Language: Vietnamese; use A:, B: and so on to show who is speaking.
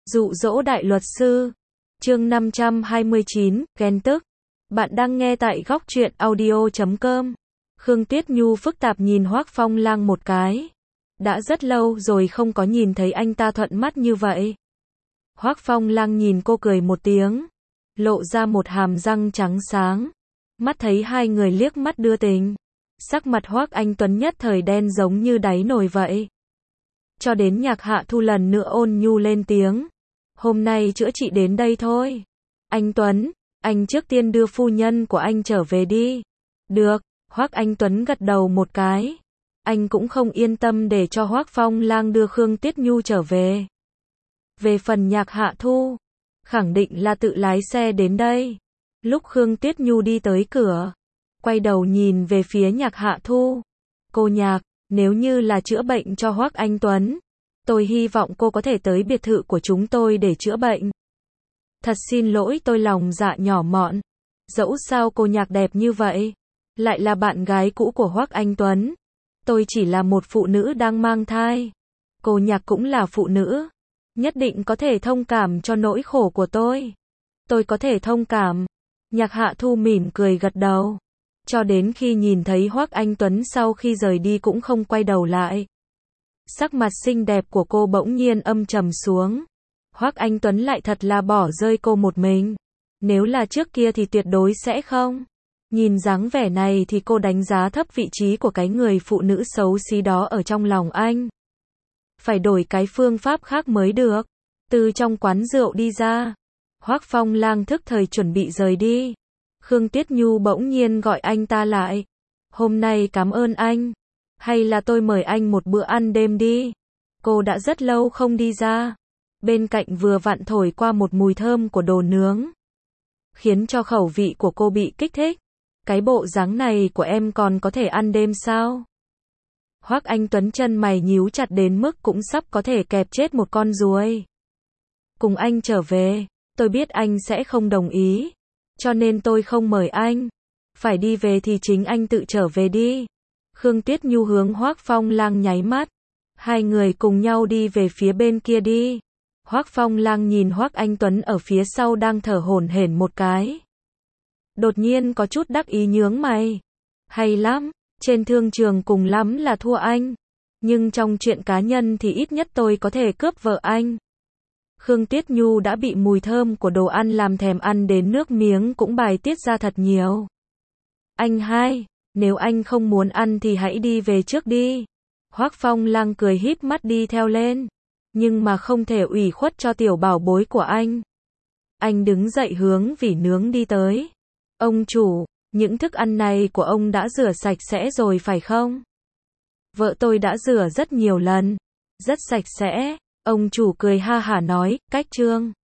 A: Dụ dỗ đại luật sư. Chương 529, ghen tức. Bạn đang nghe tại góc truyện audio.com. Khương Tuyết Nhu phức tạp nhìn Hoắc Phong Lang một cái. Đã rất lâu rồi không có nhìn thấy anh ta thuận mắt như vậy. Hoắc Phong Lang nhìn cô cười một tiếng, lộ ra một hàm răng trắng sáng. Mắt thấy hai người liếc mắt đưa tình. Sắc mặt Hoắc Anh Tuấn nhất thời đen giống như đáy nồi vậy. Cho đến Nhạc Hạ Thu lần nữa ôn nhu lên tiếng. Hôm nay chữa trị đến đây thôi. Anh Tuấn, anh trước tiên đưa phu nhân của anh trở về đi. Được, Hoắc Anh Tuấn gật đầu một cái. Anh cũng không yên tâm để cho Hoắc Phong Lang đưa Khương Tuyết Nhu trở về. Về phần Nhạc Hạ Thu, khẳng định là tự lái xe đến đây. Lúc Khương Tuyết Nhu đi tới cửa, quay đầu nhìn về phía Nhạc Hạ Thu. Cô Nhạc, nếu như là chữa bệnh cho Hoắc Anh Tuấn, tôi hy vọng cô có thể tới biệt thự của chúng tôi để chữa bệnh. Thật xin lỗi, tôi lòng dạ nhỏ mọn. Dẫu sao cô Nhạc đẹp như vậy, lại là bạn gái cũ của Hoắc Anh Tuấn. Tôi chỉ là một phụ nữ đang mang thai. Cô Nhạc cũng là phụ nữ, nhất định có thể thông cảm cho nỗi khổ của tôi. Tôi có thể thông cảm. Nhạc Hạ Thu mỉm cười gật đầu. Cho đến khi nhìn thấy Hoắc Anh Tuấn sau khi rời đi cũng không quay đầu lại. Sắc mặt xinh đẹp của cô bỗng nhiên âm trầm xuống. Hoắc Anh Tuấn lại thật là bỏ rơi cô một mình. Nếu là trước kia thì tuyệt đối sẽ không. Nhìn dáng vẻ này thì cô đánh giá thấp vị trí của cái người phụ nữ xấu xí đó ở trong lòng anh. Phải đổi cái phương pháp khác mới được. Từ trong quán rượu đi ra, Hoắc Phong Lang thức thời chuẩn bị rời đi. Khương Tuyết Nhu bỗng nhiên gọi anh ta lại. Hôm nay cảm ơn anh. Hay là tôi mời anh một bữa ăn đêm đi. Cô đã rất lâu không đi ra. Bên cạnh vừa vặn thổi qua một mùi thơm của đồ nướng, khiến cho khẩu vị của cô bị kích thích. Cái bộ dáng này của em còn có thể ăn đêm sao? Hoắc Anh Tuấn chân mày nhíu chặt đến mức cũng sắp có thể kẹp chết một con ruồi. Cùng anh trở về, tôi biết anh sẽ không đồng ý, cho nên tôi không mời anh. Phải đi về thì chính anh tự trở về đi. Khương Tuyết Nhu hướng Hoắc Phong Lang nháy mắt. Hai người cùng nhau đi về phía bên kia đi. Hoắc Phong Lang nhìn Hoắc Anh Tuấn ở phía sau đang thở hổn hển một cái. Đột nhiên có chút đắc ý nhướng mày. Hay lắm, trên thương trường cùng lắm là thua anh. Nhưng trong chuyện cá nhân thì ít nhất tôi có thể cướp vợ anh. Khương Tuyết Nhu đã bị mùi thơm của đồ ăn làm thèm ăn đến nước miếng cũng bài tiết ra thật nhiều. Anh hai, nếu anh không muốn ăn thì hãy đi về trước đi. Hoắc Phong Lang cười híp mắt đi theo lên. Nhưng mà không thể ủy khuất cho tiểu bảo bối của anh. Anh đứng dậy hướng vỉ nướng đi tới. Ông chủ, những thức ăn này của ông đã rửa sạch sẽ rồi phải không? Vợ tôi đã rửa rất nhiều lần. Rất sạch sẽ. Ông chủ cười ha hả nói, cách trương.